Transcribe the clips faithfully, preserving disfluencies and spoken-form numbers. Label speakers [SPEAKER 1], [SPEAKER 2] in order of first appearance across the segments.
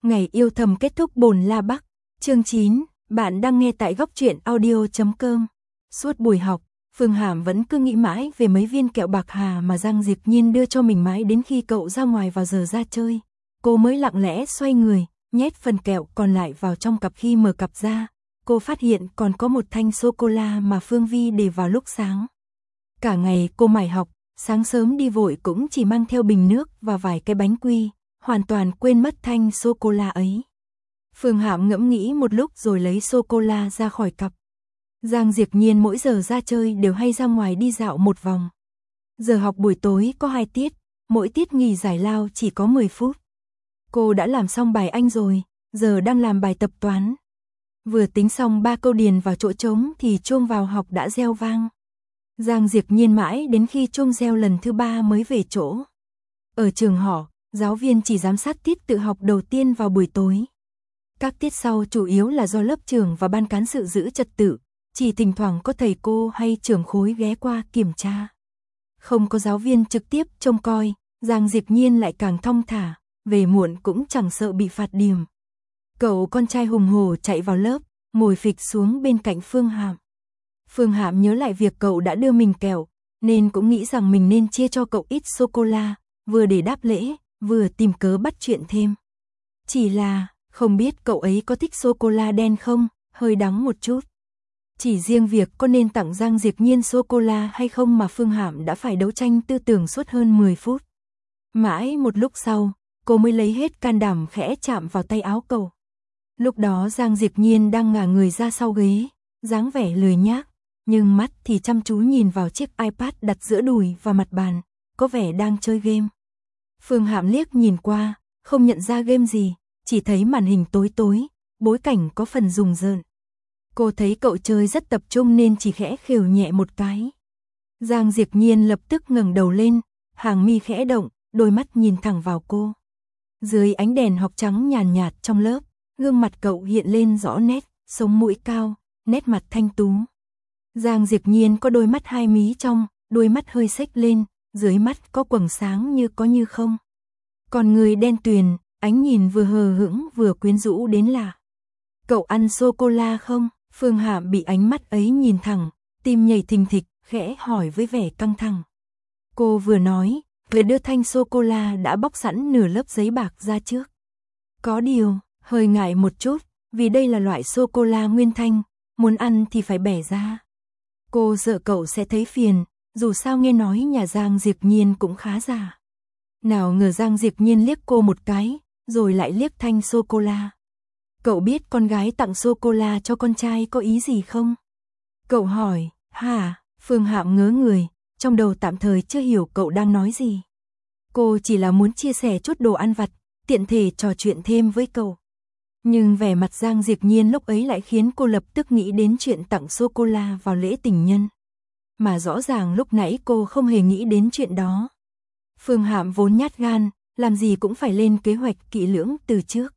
[SPEAKER 1] Ngày yêu thầm kết thúc bồn La Bắc. Chương chín, bạn đang nghe tại góc truyện audio chấm com. Suốt buổi học, Phương Hàm vẫn cứ nghĩ mãi về mấy viên kẹo bạc hà mà Giang Diệp Nhiên đưa cho mình mãi đến khi cậu ra ngoài vào giờ ra chơi. Cô mới lặng lẽ xoay người, nhét phần kẹo còn lại vào trong cặp. Khi mở cặp ra, cô phát hiện còn có một thanh sô-cô-la mà Phương Vi để vào lúc sáng. Cả ngày cô mải học, sáng sớm đi vội cũng chỉ mang theo bình nước và vài cái bánh quy, hoàn toàn quên mất thanh sô-cô-la ấy. Phương Hàm ngẫm nghĩ một lúc rồi lấy sô-cô-la ra khỏi cặp. Giang Diệp Nhiên mỗi giờ ra chơi đều hay ra ngoài đi dạo một vòng. Giờ học buổi tối có hai tiết, mỗi tiết nghỉ giải lao chỉ có mười phút. Cô đã làm xong bài Anh rồi, giờ đang làm bài tập toán. Vừa tính xong ba câu điền vào chỗ trống thì chuông vào học đã reo vang. Giang Diệp Nhiên mãi đến khi chuông reo lần thứ ba mới về chỗ. Ở trường họ, giáo viên chỉ giám sát tiết tự học đầu tiên vào buổi tối. Các tiết sau chủ yếu là do lớp trưởng và ban cán sự giữ trật tự, chỉ thỉnh thoảng có thầy cô hay trưởng khối ghé qua kiểm tra. Không có giáo viên trực tiếp trông coi, Giang Diệp Nhiên lại càng thong thả, về muộn cũng chẳng sợ bị phạt điểm. Cậu con trai hùng hổ chạy vào lớp, ngồi phịch xuống bên cạnh Phương Hàm. Phương Hàm nhớ lại việc cậu đã đưa mình kẹo, nên cũng nghĩ rằng mình nên chia cho cậu ít sô-cô-la, vừa để đáp lễ, vừa tìm cớ bắt chuyện thêm. Chỉ là, không biết cậu ấy có thích sô-cô-la đen không, hơi đắng một chút. Chỉ riêng việc có nên tặng Giang Diệp Nhiên sô-cô-la hay không mà Phương Hàm đã phải đấu tranh tư tưởng suốt hơn mười phút. Mãi một lúc sau, cô mới lấy hết can đảm khẽ chạm vào tay áo cậu. Lúc đó Giang Diệp Nhiên đang ngả người ra sau ghế, dáng vẻ lười nhác, nhưng mắt thì chăm chú nhìn vào chiếc iPad đặt giữa đùi và mặt bàn, có vẻ đang chơi game. Phương Hàm liếc nhìn qua, không nhận ra game gì, chỉ thấy màn hình tối tối, bối cảnh có phần rùng rợn. Cô thấy cậu chơi rất tập trung nên chỉ khẽ khều nhẹ một cái. Giang Diệp Nhiên lập tức ngẩng đầu lên, hàng mi khẽ động, đôi mắt nhìn thẳng vào cô. Dưới ánh đèn học trắng nhàn nhạt trong lớp, gương mặt cậu hiện lên rõ nét, sống mũi cao, nét mặt thanh tú. Giang Diệp Nhiên có đôi mắt hai mí trong, đôi mắt hơi xếch lên, dưới mắt có quầng sáng như có như không. Còn người đen tuyền, ánh nhìn vừa hờ hững vừa quyến rũ đến lạ. Cậu ăn sô-cô-la không? Phương Hàm bị ánh mắt ấy nhìn thẳng, tim nhảy thình thịch, khẽ hỏi với vẻ căng thẳng. Cô vừa nói, vừa đưa thanh sô-cô-la đã bóc sẵn nửa lớp giấy bạc ra trước. Có điều, hơi ngại một chút, vì đây là loại sô-cô-la nguyên thanh, muốn ăn thì phải bẻ ra. Cô sợ cậu sẽ thấy phiền, dù sao nghe nói nhà Giang Diệp Nhiên cũng khá giả. Nào ngờ Giang Diệp Nhiên liếc cô một cái, rồi lại liếc thanh sô-cô-la. Cậu biết con gái tặng sô-cô-la cho con trai có ý gì không? Cậu hỏi, hả? Phương Hàm ngớ người, trong đầu tạm thời chưa hiểu cậu đang nói gì. Cô chỉ là muốn chia sẻ chút đồ ăn vặt, tiện thể trò chuyện thêm với cậu. Nhưng vẻ mặt Giang Diệp Nhiên lúc ấy lại khiến cô lập tức nghĩ đến chuyện tặng sô-cô-la vào lễ tình nhân. Mà rõ ràng lúc nãy cô không hề nghĩ đến chuyện đó. Phương Hàm vốn nhát gan, làm gì cũng phải lên kế hoạch kỹ lưỡng từ trước.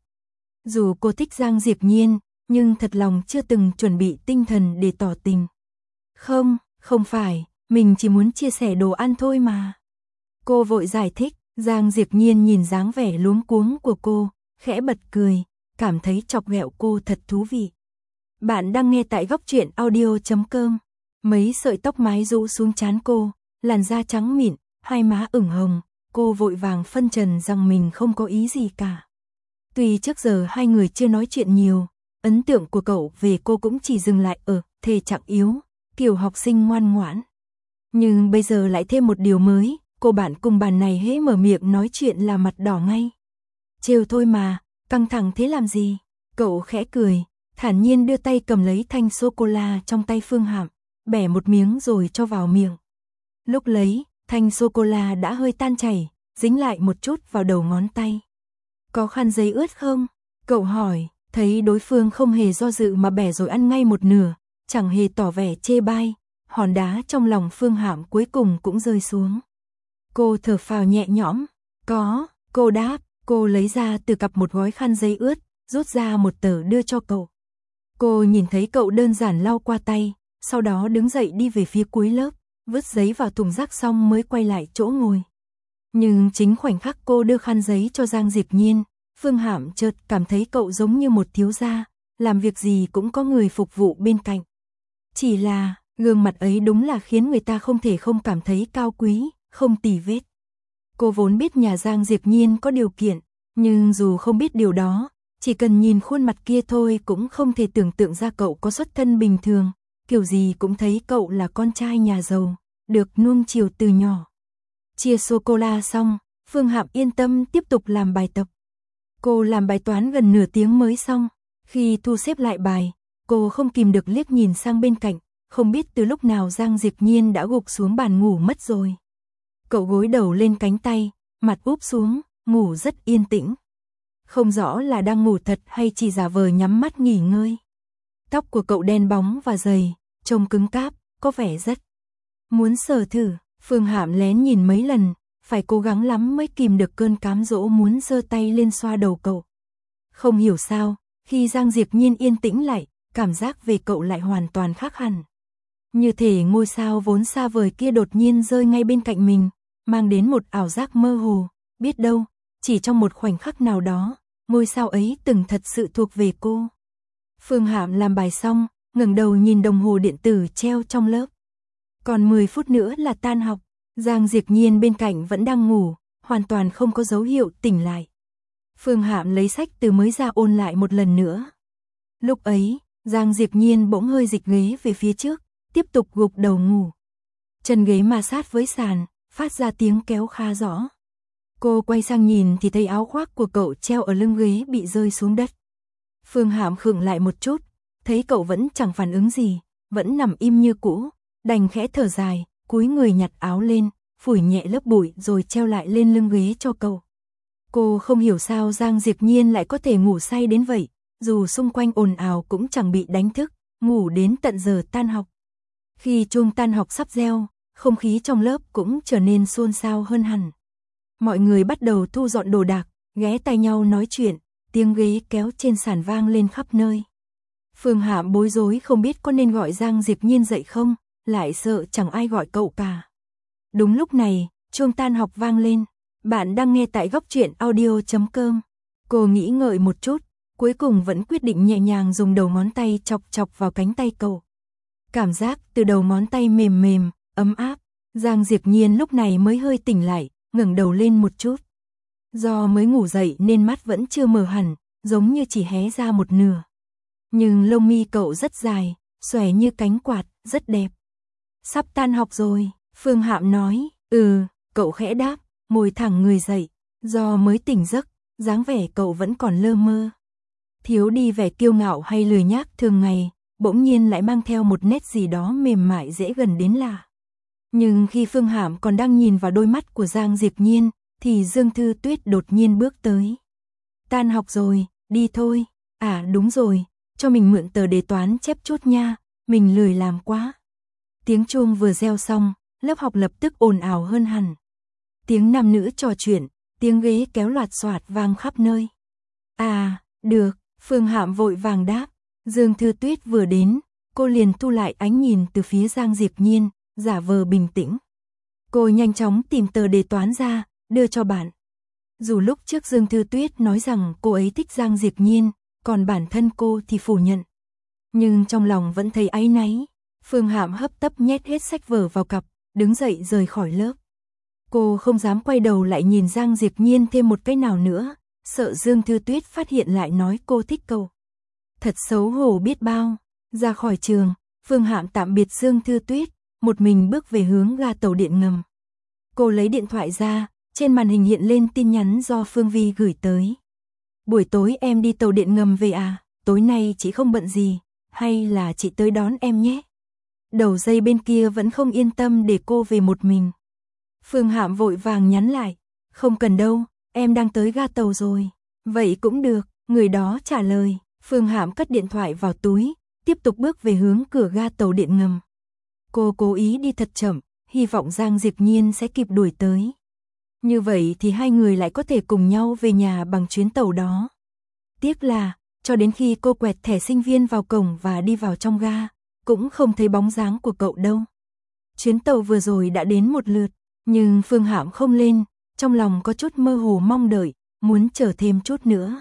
[SPEAKER 1] Dù cô thích Giang Diệp Nhiên, nhưng thật lòng chưa từng chuẩn bị tinh thần để tỏ tình. Không, không phải, mình chỉ muốn chia sẻ đồ ăn thôi mà. Cô vội giải thích, Giang Diệp Nhiên nhìn dáng vẻ luống cuống của cô, khẽ bật cười, cảm thấy chọc ghẹo cô thật thú vị. Bạn đang nghe tại góc truyện audio chấm com. Mấy sợi tóc mái rũ xuống trán cô, làn da trắng mịn, hai má ửng hồng, cô vội vàng phân trần rằng mình không có ý gì cả. Tuy trước giờ hai người chưa nói chuyện nhiều, ấn tượng của cậu về cô cũng chỉ dừng lại ở thể trạng yếu, kiểu học sinh ngoan ngoãn. Nhưng bây giờ lại thêm một điều mới, cô bạn cùng bàn này hễ mở miệng nói chuyện là mặt đỏ ngay. Trêu thôi mà, căng thẳng thế làm gì? Cậu khẽ cười, thản nhiên đưa tay cầm lấy thanh sô-cô-la trong tay Phương Hàm, bẻ một miếng rồi cho vào miệng. Lúc lấy, thanh sô-cô-la đã hơi tan chảy, dính lại một chút vào đầu ngón tay. Có khăn giấy ướt không? Cậu hỏi, thấy đối phương không hề do dự mà bẻ rồi ăn ngay một nửa, chẳng hề tỏ vẻ chê bai, hòn đá trong lòng Phương Hàm cuối cùng cũng rơi xuống. Cô thở phào nhẹ nhõm, có, cô đáp, cô lấy ra từ cặp một gói khăn giấy ướt, rút ra một tờ đưa cho cậu. Cô nhìn thấy cậu đơn giản lau qua tay, sau đó đứng dậy đi về phía cuối lớp, vứt giấy vào thùng rác xong mới quay lại chỗ ngồi. Nhưng chính khoảnh khắc cô đưa khăn giấy cho Giang Diệp Nhiên, Phương Hạm chợt cảm thấy cậu giống như một thiếu gia, làm việc gì cũng có người phục vụ bên cạnh. Chỉ là, gương mặt ấy đúng là khiến người ta không thể không cảm thấy cao quý, không tì vết. Cô vốn biết nhà Giang Diệp Nhiên có điều kiện, nhưng dù không biết điều đó, chỉ cần nhìn khuôn mặt kia thôi cũng không thể tưởng tượng ra cậu có xuất thân bình thường, kiểu gì cũng thấy cậu là con trai nhà giàu, được nuông chiều từ nhỏ. Chia sô-cô-la xong, Phương Hạm yên tâm tiếp tục làm bài tập. Cô làm bài toán gần nửa tiếng mới xong, khi thu xếp lại bài, cô không kìm được liếc nhìn sang bên cạnh, không biết từ lúc nào Giang Diệp Nhiên đã gục xuống bàn ngủ mất rồi. Cậu gối đầu lên cánh tay, mặt úp xuống, ngủ rất yên tĩnh. Không rõ là đang ngủ thật hay chỉ giả vờ nhắm mắt nghỉ ngơi. Tóc của cậu đen bóng và dày, trông cứng cáp, có vẻ rất muốn sờ thử. Phương Hạm lén nhìn mấy lần, phải cố gắng lắm mới kìm được cơn cám dỗ muốn giơ tay lên xoa đầu cậu. Không hiểu sao, khi Giang Diệp Nhiên yên tĩnh lại, cảm giác về cậu lại hoàn toàn khác hẳn. Như thể ngôi sao vốn xa vời kia đột nhiên rơi ngay bên cạnh mình, mang đến một ảo giác mơ hồ, biết đâu, chỉ trong một khoảnh khắc nào đó, ngôi sao ấy từng thật sự thuộc về cô. Phương Hạm làm bài xong, ngẩng đầu nhìn đồng hồ điện tử treo trong lớp. Còn mười phút nữa là tan học, Giang Diệp Nhiên bên cạnh vẫn đang ngủ, hoàn toàn không có dấu hiệu tỉnh lại. Phương Hạm lấy sách từ mới ra ôn lại một lần nữa. Lúc ấy, Giang Diệp Nhiên bỗng hơi dịch ghế về phía trước, tiếp tục gục đầu ngủ. Chân ghế ma sát với sàn, phát ra tiếng kéo khá rõ. Cô quay sang nhìn thì thấy áo khoác của cậu treo ở lưng ghế bị rơi xuống đất. Phương Hạm khựng lại một chút, thấy cậu vẫn chẳng phản ứng gì, vẫn nằm im như cũ, đành khẽ thở dài, cúi người nhặt áo lên, phủi nhẹ lớp bụi rồi treo lại lên lưng ghế cho cậu. Cô không hiểu sao Giang Diệp Nhiên lại có thể ngủ say đến vậy, dù xung quanh ồn ào cũng chẳng bị đánh thức, ngủ đến tận giờ tan học. Khi chuông tan học sắp reo, không khí trong lớp cũng trở nên xôn xao hơn hẳn. Mọi người bắt đầu thu dọn đồ đạc, ghé tai nhau nói chuyện, tiếng ghế kéo trên sàn vang lên khắp nơi. Phương Hạm bối rối không biết có nên gọi Giang Diệp Nhiên dậy không, lại sợ chẳng ai gọi cậu cả. Đúng lúc này, chuông tan học vang lên. Bạn đang nghe tại góc truyện audio chấm com. Cô nghĩ ngợi một chút, cuối cùng vẫn quyết định nhẹ nhàng dùng đầu ngón tay chọc chọc vào cánh tay cậu. Cảm giác từ đầu ngón tay mềm mềm, ấm áp. Giang Diệp Nhiên lúc này mới hơi tỉnh lại, ngẩng đầu lên một chút. Do mới ngủ dậy nên mắt vẫn chưa mở hẳn, giống như chỉ hé ra một nửa. Nhưng lông mi cậu rất dài, xòe như cánh quạt, rất đẹp. Sắp tan học rồi, Phương Hạm nói. Ừ, cậu khẽ đáp, ngồi thẳng người dậy. Do mới tỉnh giấc, dáng vẻ cậu vẫn còn lơ mơ. Thiếu đi vẻ kiêu ngạo hay lười nhác thường ngày, bỗng nhiên lại mang theo một nét gì đó mềm mại dễ gần đến lạ. Nhưng khi Phương Hạm còn đang nhìn vào đôi mắt của Giang Diệp Nhiên, thì Dương Thư Tuyết đột nhiên bước tới. Tan học rồi, đi thôi. À đúng rồi, cho mình mượn tờ đề toán chép chút nha, mình lười làm quá. Tiếng chuông vừa reo xong, lớp học lập tức ồn ào hơn hẳn. Tiếng nam nữ trò chuyện, tiếng ghế kéo loạt xoạt vang khắp nơi. À, được, Phương Hạm vội vàng đáp. Dương Thư Tuyết vừa đến, cô liền thu lại ánh nhìn từ phía Giang Diệp Nhiên, giả vờ bình tĩnh. Cô nhanh chóng tìm tờ đề toán ra, đưa cho bạn. Dù lúc trước Dương Thư Tuyết nói rằng cô ấy thích Giang Diệp Nhiên, còn bản thân cô thì phủ nhận. Nhưng trong lòng vẫn thấy áy náy. Phương Hạm hấp tấp nhét hết sách vở vào cặp, đứng dậy rời khỏi lớp. Cô không dám quay đầu lại nhìn Giang Diệp Nhiên thêm một cái nào nữa, sợ Dương Thư Tuyết phát hiện lại nói cô thích cậu. Thật xấu hổ biết bao. Ra khỏi trường, Phương Hạm tạm biệt Dương Thư Tuyết, một mình bước về hướng ga tàu điện ngầm. Cô lấy điện thoại ra, trên màn hình hiện lên tin nhắn do Phương Vi gửi tới. Buổi tối em đi tàu điện ngầm về à, tối nay chị không bận gì, hay là chị tới đón em nhé. Đầu dây bên kia vẫn không yên tâm để cô về một mình. Phương Hạm vội vàng nhắn lại, không cần đâu, em đang tới ga tàu rồi. Vậy cũng được, người đó trả lời. Phương Hạm cất điện thoại vào túi, tiếp tục bước về hướng cửa ga tàu điện ngầm. Cô cố ý đi thật chậm, hy vọng Giang Diệp Nhiên sẽ kịp đuổi tới. Như vậy thì hai người lại có thể cùng nhau về nhà bằng chuyến tàu đó. Tiếc là, cho đến khi cô quẹt thẻ sinh viên vào cổng và đi vào trong ga, cũng không thấy bóng dáng của cậu đâu. Chuyến tàu vừa rồi đã đến một lượt, nhưng Phương Hạm không lên, trong lòng có chút mơ hồ mong đợi, muốn chờ thêm chút nữa.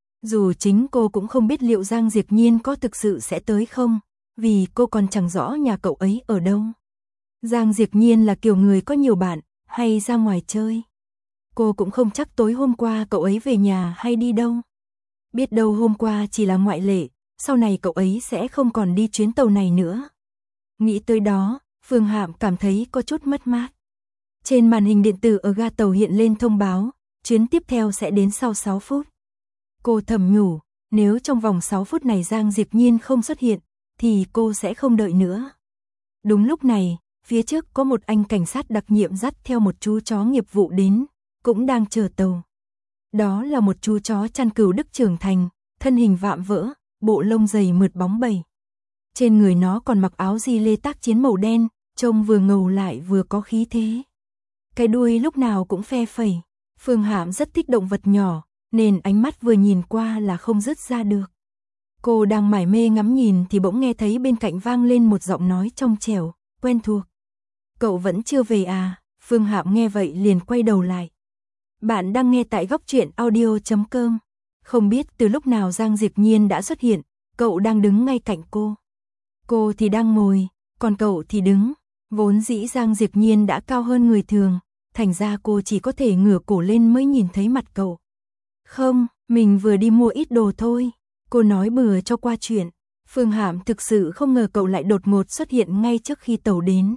[SPEAKER 1] Dù chính cô cũng không biết liệu Giang Diệp Nhiên có thực sự sẽ tới không, vì cô còn chẳng rõ nhà cậu ấy ở đâu. Giang Diệp Nhiên là kiểu người có nhiều bạn, hay ra ngoài chơi. Cô cũng không chắc tối hôm qua cậu ấy về nhà hay đi đâu. Biết đâu hôm qua chỉ là ngoại lệ, sau này cậu ấy sẽ không còn đi chuyến tàu này nữa. Nghĩ tới đó, Phương Hạm cảm thấy có chút mất mát. Trên màn hình điện tử ở ga tàu hiện lên thông báo, chuyến tiếp theo sẽ đến sau sáu phút. Cô thầm nhủ, nếu trong vòng sáu phút này Giang Diệp Nhiên không xuất hiện, thì cô sẽ không đợi nữa. Đúng lúc này, phía trước có một anh cảnh sát đặc nhiệm dắt theo một chú chó nghiệp vụ đến, cũng đang chờ tàu. Đó là một chú chó chăn cừu Đức trưởng thành, thân hình vạm vỡ, bộ lông dày mượt bóng bẩy. Trên người nó còn mặc áo gi lê tác chiến màu đen, trông vừa ngầu lại vừa có khí thế. Cái đuôi lúc nào cũng phe phẩy. Phương Hạm rất thích động vật nhỏ, nên ánh mắt vừa nhìn qua là không dứt ra được. Cô đang mải mê ngắm nhìn thì bỗng nghe thấy bên cạnh vang lên một giọng nói trong trẻo, quen thuộc. Cậu vẫn chưa về à? Phương Hạm nghe vậy liền quay đầu lại. Bạn đang nghe tại góc truyện audio chấm com. Không biết từ lúc nào Giang Diệp Nhiên đã xuất hiện, cậu đang đứng ngay cạnh cô. Cô thì đang ngồi, còn cậu thì đứng. Vốn dĩ Giang Diệp Nhiên đã cao hơn người thường, thành ra cô chỉ có thể ngửa cổ lên mới nhìn thấy mặt cậu. Không, mình vừa đi mua ít đồ thôi. Cô nói bừa cho qua chuyện. Phương Hạm thực sự không ngờ cậu lại đột ngột xuất hiện ngay trước khi tàu đến.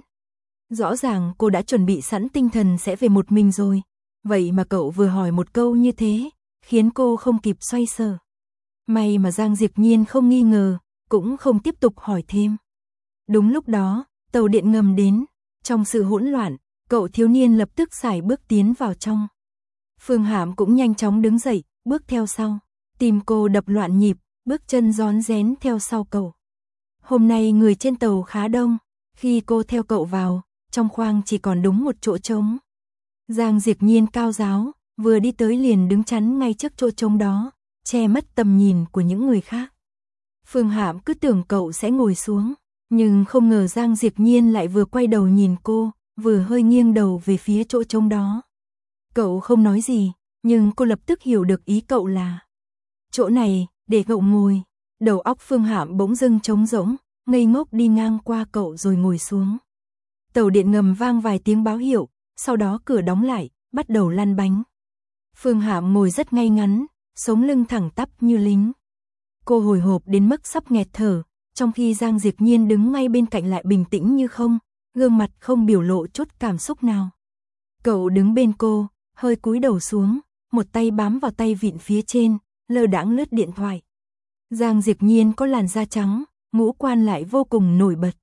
[SPEAKER 1] Rõ ràng cô đã chuẩn bị sẵn tinh thần sẽ về một mình rồi. Vậy mà cậu vừa hỏi một câu như thế, khiến cô không kịp xoay sở. May mà Giang Diệp Nhiên không nghi ngờ, cũng không tiếp tục hỏi thêm. Đúng lúc đó, tàu điện ngầm đến. Trong sự hỗn loạn, cậu thiếu niên lập tức sải bước tiến vào trong. Phương Hạm cũng nhanh chóng đứng dậy, bước theo sau. Tim cô đập loạn nhịp, bước chân rón rén theo sau cậu. Hôm nay người trên tàu khá đông. Khi cô theo cậu vào, trong khoang chỉ còn đúng một chỗ trống. Giang Diệp Nhiên cao ráo, vừa đi tới liền đứng chắn ngay trước chỗ trống đó, che mất tầm nhìn của những người khác. Phương Hạm cứ tưởng cậu sẽ ngồi xuống, nhưng không ngờ Giang Diệp Nhiên lại vừa quay đầu nhìn cô, vừa hơi nghiêng đầu về phía chỗ trống đó. Cậu không nói gì, nhưng cô lập tức hiểu được ý cậu là chỗ này, để cậu ngồi. Đầu óc Phương Hạm bỗng dưng trống rỗng, ngây ngốc đi ngang qua cậu rồi ngồi xuống. Tàu điện ngầm vang vài tiếng báo hiệu, sau đó cửa đóng lại, bắt đầu lăn bánh. Phương Hạm ngồi rất ngay ngắn, sống lưng thẳng tắp như lính. Cô hồi hộp đến mức sắp nghẹt thở, trong khi Giang Diệp Nhiên đứng ngay bên cạnh lại bình tĩnh như không, gương mặt không biểu lộ chút cảm xúc nào. Cậu đứng bên cô, hơi cúi đầu xuống, một tay bám vào tay vịn phía trên, lơ đãng lướt điện thoại. Giang Diệp Nhiên có làn da trắng, ngũ quan lại vô cùng nổi bật.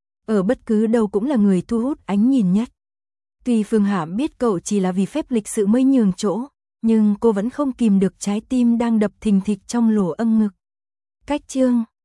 [SPEAKER 1] Ở bất cứ đâu cũng là người thu hút ánh nhìn nhất. Tuy Phương Hạm biết cậu chỉ là vì phép lịch sự mới nhường chỗ, nhưng cô vẫn không kìm được trái tim đang đập thình thịch trong lỗ âm ngực. Cách chương